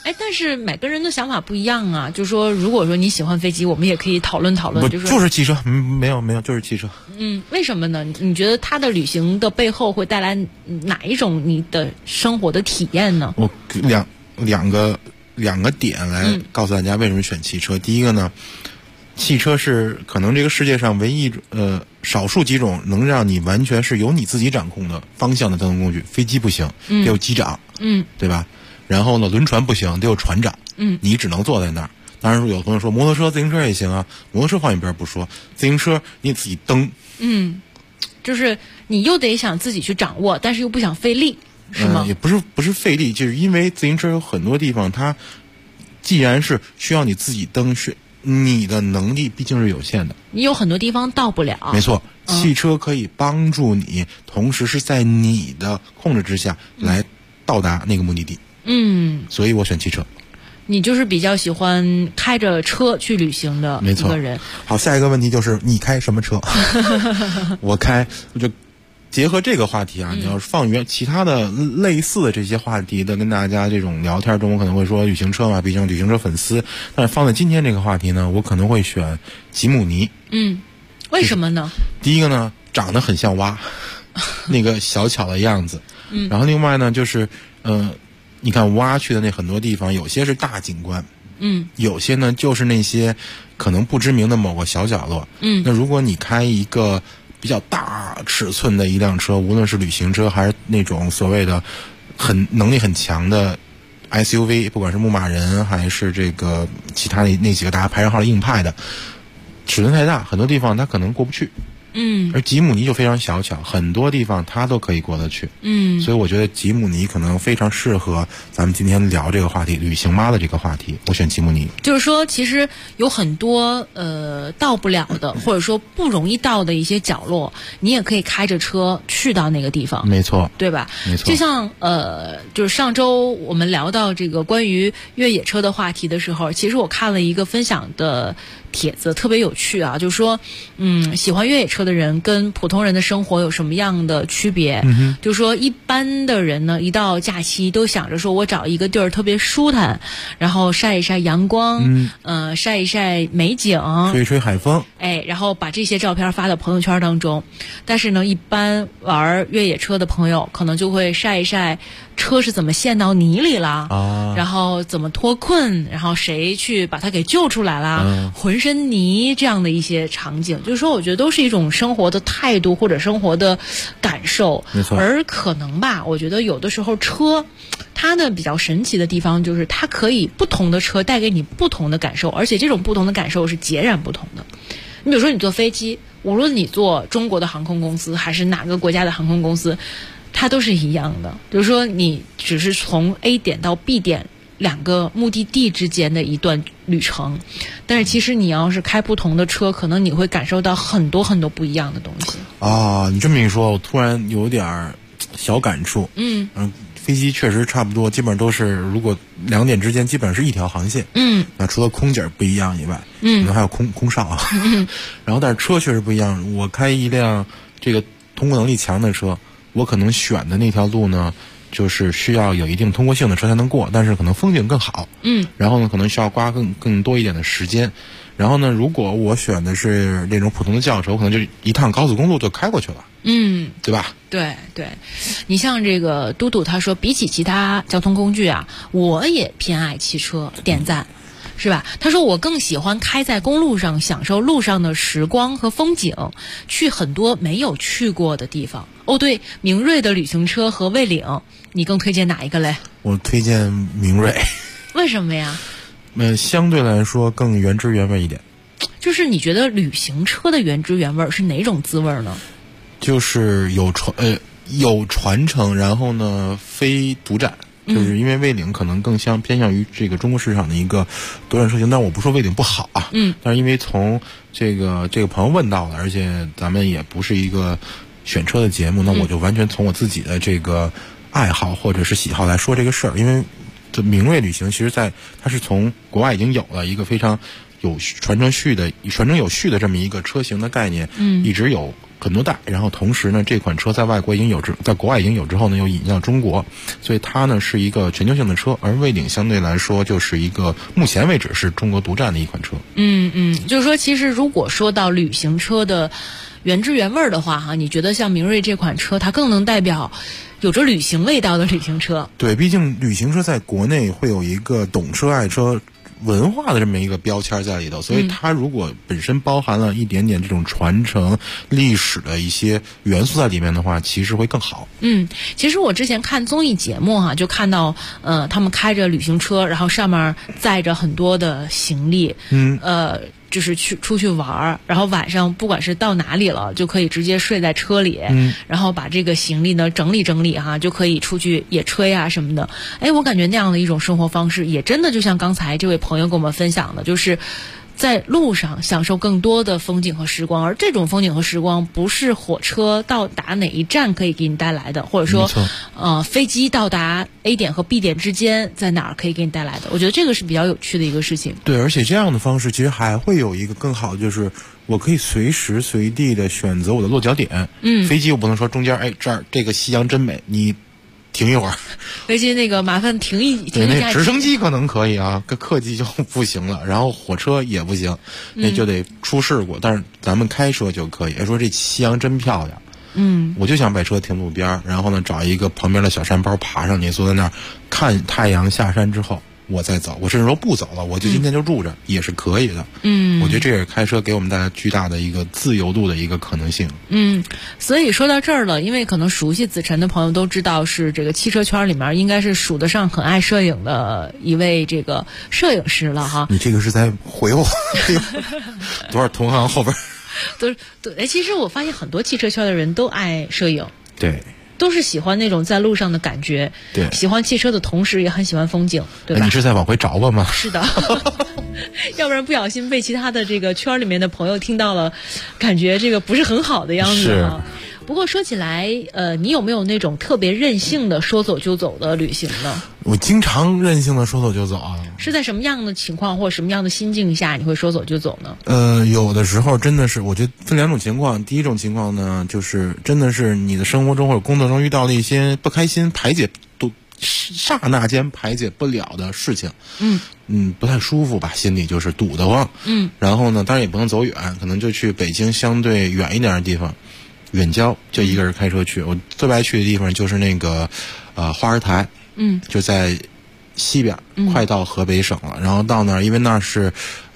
但是每个人的想法不一样啊。就说如果说你喜欢飞机，我们也可以讨论讨论。 就是汽车，没有，就是汽车。 为什么呢？你觉得它的旅行的背后会带来哪一种你的生活的体验呢？ 我两个点来告诉大家为什么选汽车。第一个呢，汽车是可能这个世界上唯一少数几种能让你完全是由你自己掌控的方向的交通工具。飞机不行，得有机长，对吧？然后呢，轮船不行，得有船长，你只能坐在那儿。当然，有朋友说摩托车、自行车也行啊。摩托车放一边不说，自行车你自己蹬， 就是你又得想自己去掌握，但是又不想费力，是吗？ 也不是费力，就是因为自行车有很多地方，它既然是需要你自己蹬，是你的能力毕竟是有限的， 你有很多地方到不了。 没错，汽车可以帮助你，同时是在你的控制之下来到达那个目的地。所以我选汽车。 你就是比较喜欢开着车去旅行的一个人。 好，下一个问题就是你开什么车？我就结合这个话题啊，你要是放其他的类似的这些话题的跟大家这种聊天中，我可能会说旅行车嘛，毕竟旅行车粉丝。但是放在今天这个话题呢，我可能会选吉姆尼。 为什么呢？ 第一个呢，长得很像蛙，那个小巧的样子。然后另外呢，就是你看蛙去的那很多地方，有些是大景观，有些呢就是那些可能不知名的某个小角落。那如果你开一个比较大尺寸的一辆车，无论是旅行车还是那种所谓的能力很强的 SUV， 不管是牧马人还是这个其他的那几个大家排上号的硬派的，尺寸太大，很多地方它可能过不去。而吉姆尼就非常小巧，很多地方它都可以过得去。所以我觉得吉姆尼可能非常适合咱们今天聊这个话题，旅行妈的这个话题，我选吉姆尼。 就是说其实有很多到不了的或者说不容易到的一些角落，你也可以开着车去到那个地方。 没错， 对吧？ 没错。 就像就是上周我们聊到这个关于越野车的话题的时候，其实我看了一个分享的帖子，特别有趣啊，就是说喜欢越野车的人跟普通人的生活有什么样的区别。就是说一般的人呢，一到假期都想着说我找一个地儿特别舒坦，然后晒一晒阳光，晒一晒美景， 吹一吹海风， 然后把这些照片发到朋友圈当中。但是呢，一般玩越野车的朋友可能就会晒一晒车是怎么陷到泥里了，然后怎么脱困，然后谁去把它给救出来了，浑身泥这样的一些场景。就是说我觉得都是一种生活的态度或者生活的感受。 没错。 而可能吧，我觉得有的时候车它的比较神奇的地方就是它可以不同的车带给你不同的感受，而且这种不同的感受是截然不同的。你比如说你坐飞机，无论你坐中国的航空公司还是哪个国家的航空公司，它都是一样的。比如说你只是从 A 点到 B 点两个目的地之间的一段旅程，但是其实你要是开不同的车，可能你会感受到很多很多不一样的东西。 你这么一说，我突然有点小感触。飞机确实差不多，基本上都是，如果两点之间基本上是一条航线。那除了空姐不一样以外，可能还有空少啊。然后但是车确实不一样，我开一辆这个通过能力强的车，我可能选的那条路呢，就是需要有一定通过性的车才能过，但是可能风景更好。然后呢，可能需要花更多一点的时间。然后呢，如果我选的是那种普通的轿车，我可能就一趟高速公路就开过去了。对吧？ 对，你像这个嘟嘟他说，比起其他交通工具啊，我也偏爱汽车，点赞。是吧？他说我更喜欢开在公路上，享受路上的时光和风景，去很多没有去过的地方。对，明锐的旅行车和蔚领，你更推荐哪一个嘞？ 我推荐明锐。 为什么呀？ 相对来说更原汁原味一点。 就是你觉得旅行车的原汁原味是哪种滋味呢？ 就是有传承，然后呢非独占。就是因为蔚领可能更偏向于这个中国市场的一个多元车型，但我不说蔚领不好啊。但是因为从这个朋友问到了，而且咱们也不是一个选车的节目，那我就完全从我自己的这个爱好或者是喜好来说这个事儿。因为这明锐旅行其实它是从国外已经有了一个非常有传承有序的这么一个车型的概念，一直有很多代，然后同时呢，这款车在国外已经有之后呢，又引向中国，所以它呢是一个全球性的车，而蔚领相对来说就是一个目前为止是中国独占的一款车。 就是说，其实如果说到旅行车的原汁原味的话，哈，你觉得像明锐这款车，它更能代表有着旅行味道的旅行车？ 对，毕竟旅行车在国内会有一个懂车爱车文化的这么一个标签在里头，所以它如果本身包含了一点点这种传承历史的一些元素在里面的话，其实会更好。 其实我之前看综艺节目哈，就看到他们开着旅行车，然后上面载着很多的行李，就是出去玩，然后晚上不管是到哪里了，就可以直接睡在车里，然后把这个行李呢整理整理哈，就可以出去野炊啊什么的。我感觉那样的一种生活方式，也真的就像刚才这位朋友跟我们分享的，就是在路上享受更多的风景和时光，而这种风景和时光不是火车到达哪一站可以给你带来的，或者说飞机到达 A 点和 B 点之间在哪儿可以给你带来的。我觉得这个是比较有趣的一个事情。 对，而且这样的方式其实还会有一个更好，就是我可以随时随地的选择我的落脚点。飞机我不能说中间这儿这个夕阳真美，你停一会儿， 飞机那个麻烦停一下。 那直升机可能可以啊，客机就不行了，然后火车也不行，那就得出事故。但是咱们开车就可以。说这夕阳真漂亮，我就想把车停路边，然后呢找一个旁边的小山包爬上去，坐在那儿看太阳下山之后我再走，我甚至说不走了，我就今天就住着，也是可以的。我觉得这也是开车给我们带来巨大的一个自由度的一个可能性。 所以说到这儿了，因为可能熟悉子晨的朋友都知道，是这个汽车圈里面应该是数得上很爱摄影的一位这个摄影师了哈。 你这个是在回我多少同行后边对，其实我发现很多汽车圈的人都爱摄影。 对， 都是喜欢那种在路上的感觉， 对， 喜欢汽车的同时也很喜欢风景，对吧？ 你是在往回找我吗？ 是的要不然不小心被其他的这个圈里面的朋友听到了，感觉这个不是很好的样子啊。不过说起来，你有没有那种特别任性的说走就走的旅行呢？ 我经常任性的说走就走啊。 是在什么样的情况或什么样的心境下你会说走就走呢？ 有的时候真的是，我觉得分两种情况。第一种情况呢，就是真的是你的生活中或者工作中遇到了一些不开心，刹那间排解不了的事情，不太舒服吧，心里就是堵得慌，然后呢，当然也不能走远，可能就去北京相对远一点的地方，远郊，就一个人开车去。我最爱去的地方就是那个花儿台，就在西边，快到河北省了。然后到那儿，因为那是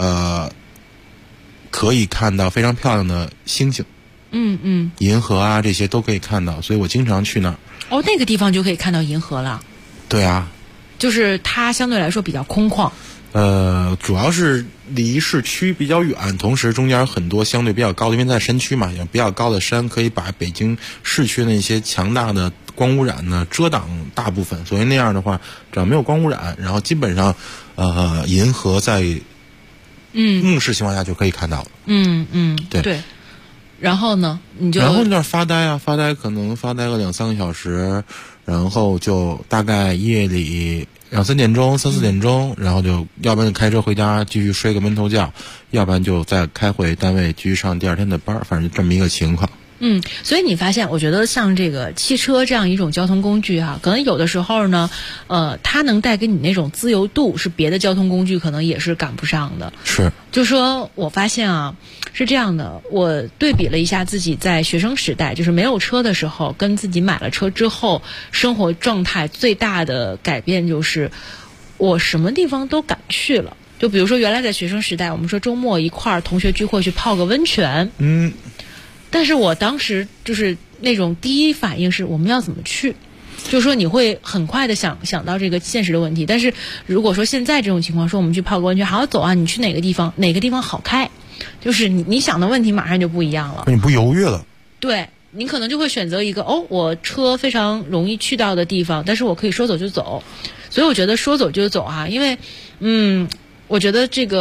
可以看到非常漂亮的星星，银河啊这些都可以看到，所以我经常去那儿。 那个地方就可以看到银河了。对啊， 就是它相对来说比较空旷。 主要是离市区比较远，同时中间很多相对比较高的，因为在山区嘛，有比较高的山可以把北京市区那些强大的光污染呢遮挡大部分，所以那样的话，只要没有光污染，然后基本上银河在目视情况下就可以看到了。对。 然后呢， 然后在那儿发呆可能发呆个2-3个小时，然后就大概夜里2-3点钟、3-4点钟，然后就要不然就开车回家继续睡个闷头觉，要不然就再开回单位继续上第二天的班，反正就这么一个情况。 所以你发现，我觉得像这个汽车这样一种交通工具可能有的时候呢，它能带给你那种自由度，是别的交通工具可能也是赶不上的。 是， 就说我发现是这样的，我对比了一下自己在学生时代，就是没有车的时候，跟自己买了车之后，生活状态最大的改变就是我什么地方都敢去了。就比如说原来在学生时代，我们说周末一块儿同学聚会去泡个温泉，但是我当时就是那种第一反应是我们要怎么去，就是说你会很快的想到这个现实的问题。但是如果说现在这种情况，说我们去泡个温泉，好走啊，你去哪个地方好开，就是你想的问题马上就不一样了， 你不犹豫了。 对，你可能就会选择一个我车非常容易去到的地方，但是我可以说走就走。所以我觉得说走就走因为我觉得这个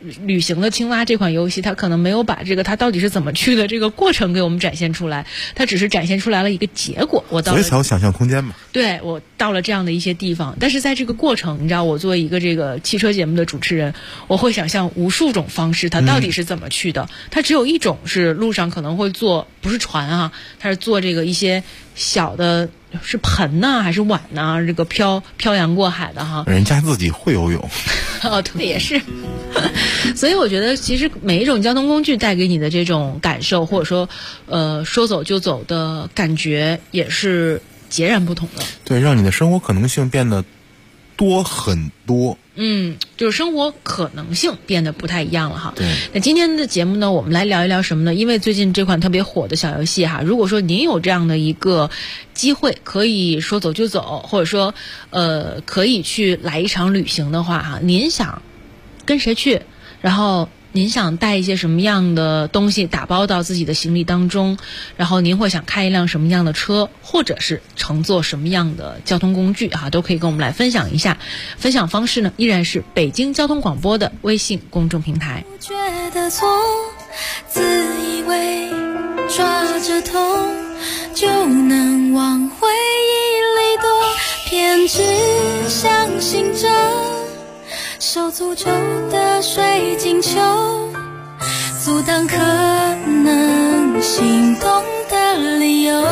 旅行的青蛙这款游戏，它可能没有把这个它到底是怎么去的这个过程给我们展现出来，它只是展现出来了一个结果。 所以才有想象空间嘛。 对，我到了这样的一些地方，但是在这个过程，你知道，我作为一个这个汽车节目的主持人，我会想象无数种方式，它到底是怎么去的。它只有一种是路上可能会坐，不是船啊，它是坐这个一些小的。是盆呢还是碗呢？这个漂洋过海的哈， 人家自己会游泳。 哦，对，也是。所以我觉得，其实每一种交通工具带给你的这种感受，或者说，说走就走的感觉，也是截然不同的。 对，让你的生活可能性变得多很多。 就是生活可能性变得不太一样了哈。 对， 那今天的节目呢，我们来聊一聊什么呢？因为最近这款特别火的小游戏哈，如果说您有这样的一个机会，可以说走就走，或者说可以去来一场旅行的话哈，您想跟谁去？然后您想带一些什么样的东西打包到自己的行李当中？然后您会想开一辆什么样的车，或者是乘坐什么样的交通工具哈，都可以跟我们来分享一下。分享方式呢，依然是北京交通广播的微信公众平台。 觉得错，自以为抓着痛就能往回忆里躲，偏只相信着手足球的水晶球，阻挡可能心动的理由，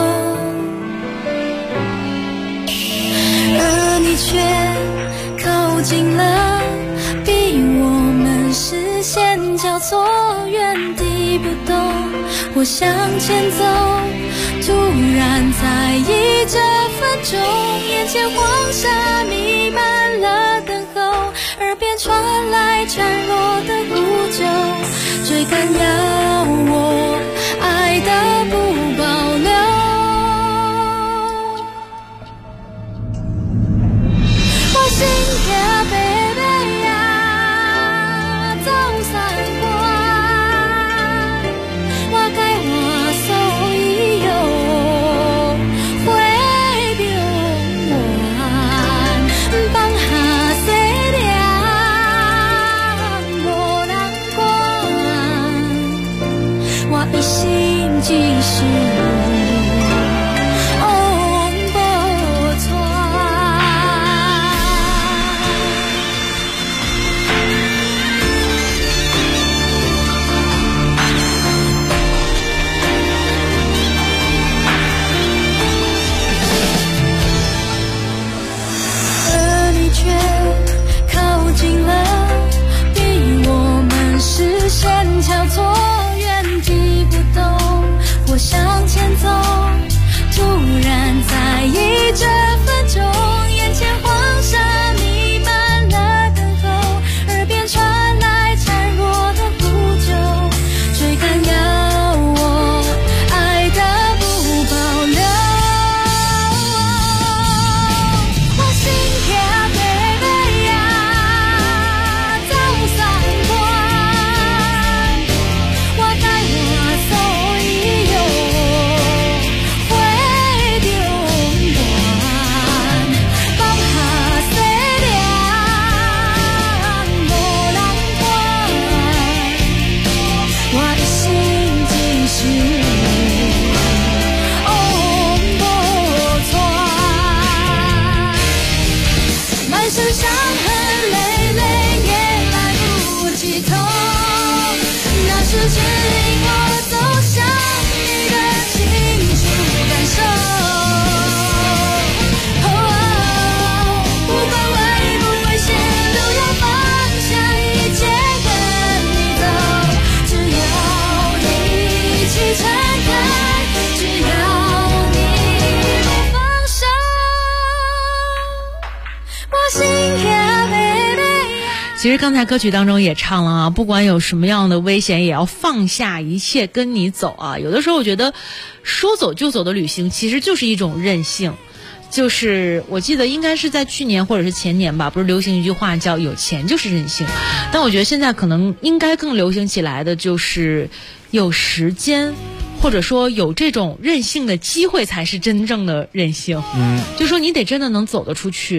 而你却靠近了，逼我们视线交错，原地不动。我向前走，突然在意这分钟，眼前黄沙弥漫了等候，耳边传来孱弱的呼救，追赶要我爱的不保留。我心跳贝贝呀，走散过，我该我所以有会变完，放下西凉无人管，我一心只是交错，原地不动。我向前走，突然在意这分钟，眼前黄沙弥漫了等候，耳边传来孱弱的呼救，追赶要我爱的不保留。我心跳贝贝呀，走散过。 其实刚才歌曲当中也唱了啊，不管有什么样的危险，也要放下一切跟你走啊。有的时候我觉得说走就走的旅行其实就是一种任性。就是我记得应该是在去年或者是前年吧，不是流行一句话叫有钱就是任性，但我觉得现在可能应该更流行起来的就是有时间，或者说有这种任性的机会才是真正的任性。就说你得真的能走得出去，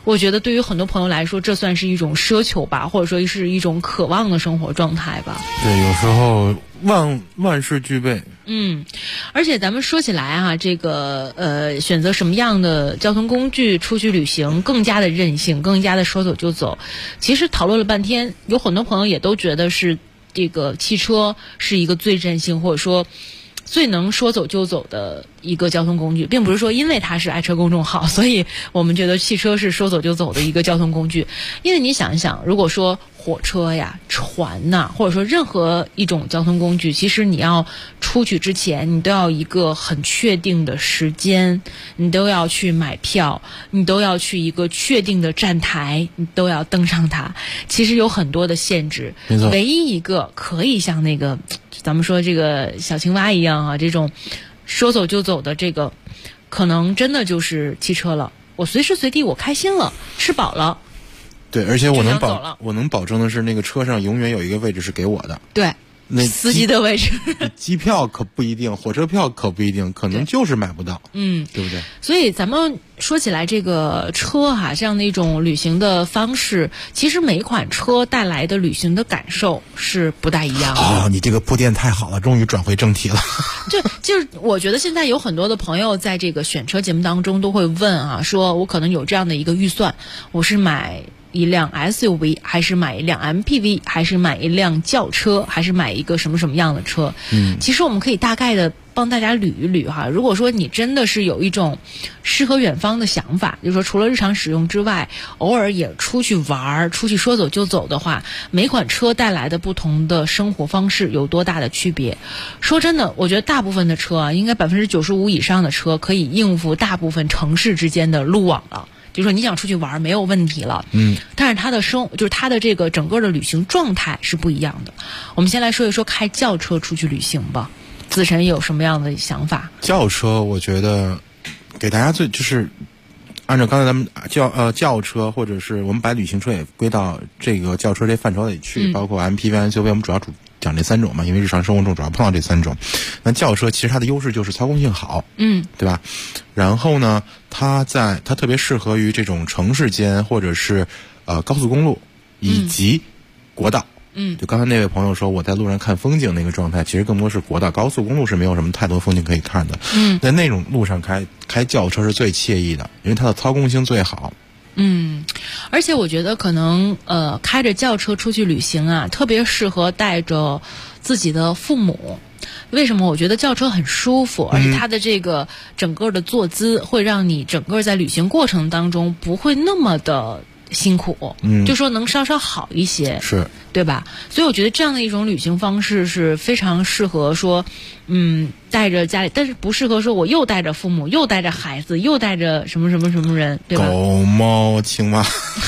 我觉得对于很多朋友来说，这算是一种奢求吧，或者说是一种渴望的生活状态吧。 对，有时候万事俱备。 而且咱们说起来啊，这个选择什么样的交通工具出去旅行更加的任性，更加的说走就走。其实讨论了半天，有很多朋友也都觉得是这个汽车是一个最任性，或者说最能说走就走的一个交通工具，并不是说因为它是爱车公众号，所以我们觉得汽车是说走就走的一个交通工具。因为你想一想，如果说火车呀、船呐，或者说任何一种交通工具，其实你要出去之前，你都要一个很确定的时间，你都要去买票，你都要去一个确定的站台，你都要登上它。其实有很多的限制， 没错， 唯一一个可以像那个咱们说这个小青蛙一样啊，这种说走就走的这个，可能真的就是汽车了。我随时随地我开心了，吃饱了。 对，而且我能保证的是，那个车上永远有一个位置是给我的。 对， 那司机的位置。 机票可不一定，火车票可不一定，可能就是买不到。对不对？ 所以咱们说起来，这个车哈，这样的一种旅行的方式，其实每一款车带来的旅行的感受是不大一样的。 你这个铺垫太好了，终于转回正题了。 就是我觉得现在有很多的朋友在这个选车节目当中都会问啊，说我可能有这样的一个预算，我是买一辆 SUV 还是买一辆 MPV 还是买一辆轿车还是买一个什么什么样的车。其实我们可以大概的帮大家捋一捋哈。如果说你真的是有一种诗和远方的想法，就是说除了日常使用之外，偶尔也出去玩，出去说走就走的话，每款车带来的不同的生活方式有多大的区别。说真的，我觉得大部分的车啊，应该95%以上的车可以应付大部分城市之间的路网了。就是说你想出去玩没有问题了，但是它的这个整个的旅行状态是不一样的。我们先来说一说开轿车出去旅行吧。子晨有什么样的想法？ 轿车，我觉得给大家就是按照刚才咱们轿车，或者是我们把旅行车也归到这个轿车这范畴里去，包括 MPV、SUV， 我们主要讲这三种嘛，因为日常生活中主要碰到这三种。那轿车其实它的优势就是操控性好，对吧？然后呢，它特别适合于这种城市间或者是高速公路以及国道。就刚才那位朋友说我在路上看风景那个状态，其实更多是国道，高速公路是没有什么太多风景可以看的。在那种路上开轿车是最惬意的，因为它的操控性最好。 而且我觉得可能开着轿车出去旅行啊，特别适合带着自己的父母。为什么？我觉得轿车很舒服，而且它的这个整个的坐姿会让你整个在旅行过程当中不会那么的辛苦，就说能稍稍好一些， 是对吧？所以我觉得这样的一种旅行方式是非常适合说，带着家里，但是不适合说我又带着父母，又带着孩子，又带着什么什么什么人，对吧？ 狗猫青蛙。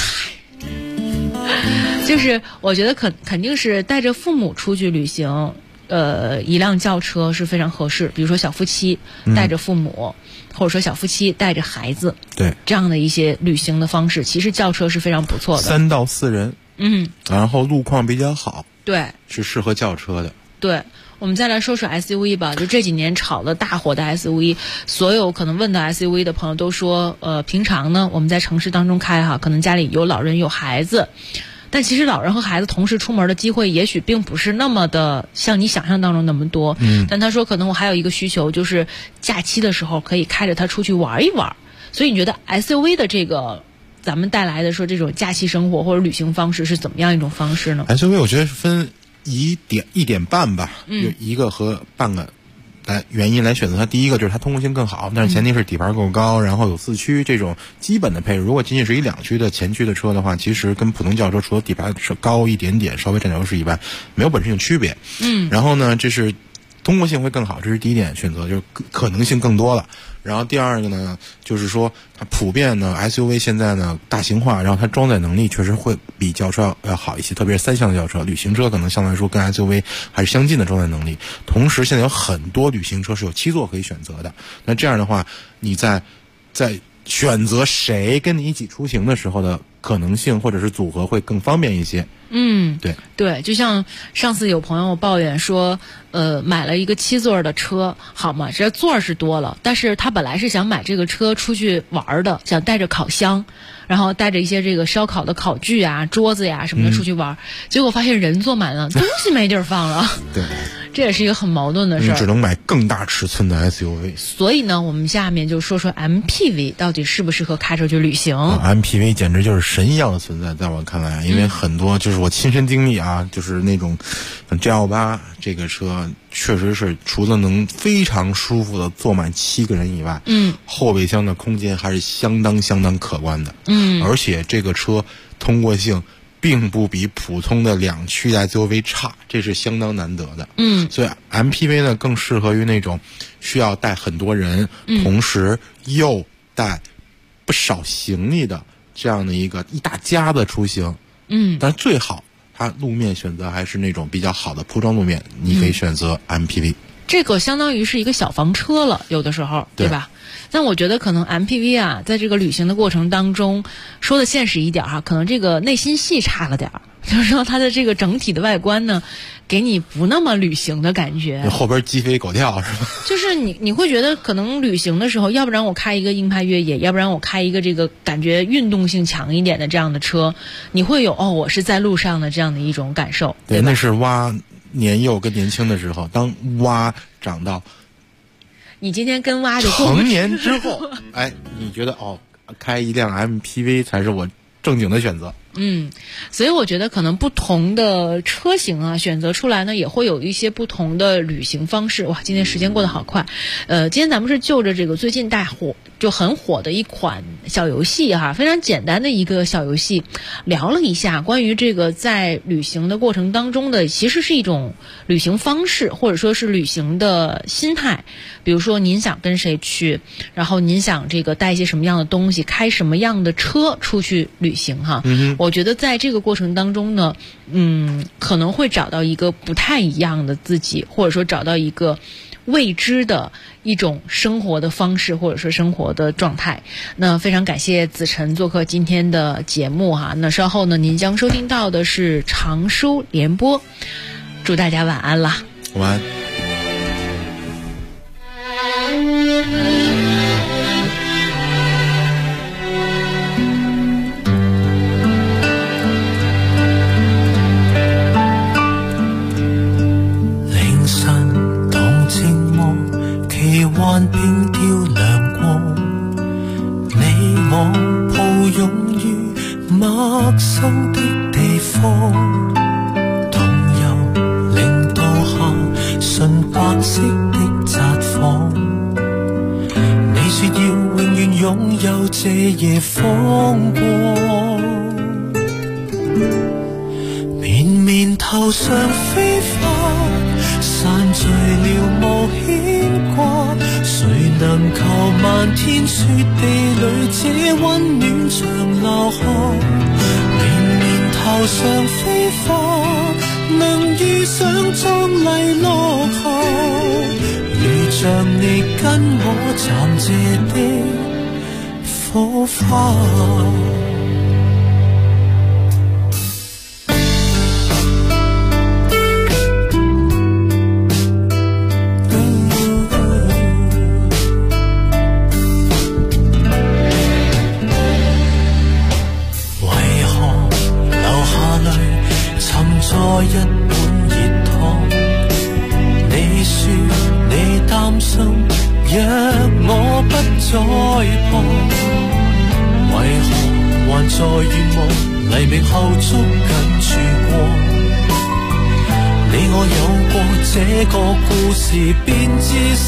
就是我觉得肯定是带着父母出去旅行，一辆轿车是非常合适。比如说小夫妻带着父母，或者说小夫妻带着孩子， 对这样的一些旅行的方式，其实轿车是非常不错的。 3到4人，然后路况比较好， 对， 是适合轿车的。 对，我们再来说说 SUV 吧。就这几年炒的大火的 SUV， 所有可能问到 SUV 的朋友都说，平常呢我们在城市当中开哈，可能家里有老人有孩子。但其实老人和孩子同时出门的机会也许并不是那么的像你想象当中那么多。但他说可能我还有一个需求，就是假期的时候可以开着它出去玩一玩。所以你觉得 SUV 的这个咱们带来的说这种假期生活或者旅行方式是怎么样一种方式呢？ SUV 我觉得是分一点半吧，有一个和半个原因来选择它。第一个就是它通过性更好，但是前提是底盘够高，然后有4驱这种基本的配置。如果仅仅是一2驱的前驱的车的话，其实跟普通轿车除了底盘是高一点点，稍微占点优势以外，没有本质性区别。然后呢，这是通过性会更好，这是第一点选择，就是可能性更多了。然后第二个呢，就是说它普遍呢 SUV 现在呢大型化，然后它装载能力确实会比轿车要好一些，特别是3厢的轿车，旅行车可能相对来说跟 SUV 还是相近的装载能力。同时现在有很多旅行车是有7座可以选择的，那这样的话你在选择谁跟你一起出行的时候的可能性或者是组合会更方便一些。对， 就像上次有朋友抱怨说，买了一个7座的车，好嘛，这座是多了，但是他本来是想买这个车出去玩的，想带着烤箱，然后带着一些这个烧烤的烤具啊、桌子呀什么的出去玩，结果发现人坐满了，东西没地儿放了。 对， 这也是一个很矛盾的事儿。 你只能买更大尺寸的 SUV。 所以呢，我们下面就说说 MPV 到底适不适合开出去旅行。 MPV 简直就是神一样的存在，在我看来，因为很多就是我亲身经历啊，就是那种 G28 这个车确实是除了能非常舒服的坐满7个人以外，后备箱的空间还是相当可观的。而且这个车通过性并不比普通的2驱的 SUV 差，这是相当难得的。所以 MPV 呢更适合于那种需要带很多人，同时又带不少行李的这样的一大家的出行。但是最好它路面选择还是那种比较好的铺装路面，你可以选择 MPV。 这个相当于是一个小房车了，有的时候，对吧？但我觉得可能 MPV 啊，在这个旅行的过程当中，说的现实一点哈，可能这个内心戏差了点儿，就是说它的这个整体的外观呢，给你不那么旅行的感觉。 后边鸡飞狗跳是吧？ 就是你会觉得可能旅行的时候，要不然我开一个硬派越野，要不然我开一个这个感觉运动性强一点的这样的车，你会有我是在路上的这样的一种感受。 对，那是蛙年幼跟年轻的时候，当蛙长到你今天跟蛙就成年之后，你觉得开一辆 MPV 才是我正经的选择。 所以我觉得可能不同的车型啊，选择出来呢，也会有一些不同的旅行方式。哇，今天时间过得好快。今天咱们是就着这个最近很火的一款小游戏哈，非常简单的一个小游戏，聊了一下关于这个在旅行的过程当中的，其实是一种旅行方式，或者说是旅行的心态。比如说您想跟谁去，然后您想这个带一些什么样的东西，开什么样的车出去旅行哈。我觉得在这个过程当中呢，可能会找到一个不太一样的自己，或者说找到一个未知的一种生活的方式，或者说生活的状态。那非常感谢子晨做客今天的节目哈。那稍后呢，您将收听到的是长书联播。祝大家晚安啦！ 晚安。 幻并掉亮光，你我抱擁於陌生的地方，同遊令到下純白色的札幌。你說要永遠擁有這夜風光，綿綿頭上飛花，散聚了無牽掛。誰能求漫天雪地裏這溫暖長留下？綿綿頭上飛花，能遇上壯麗落霞，如像你跟我暫借的火花。一碗熱湯，你說你擔心，若我不在旁，為何還在願望黎明後捉緊曙光？你我有過這個故事，便知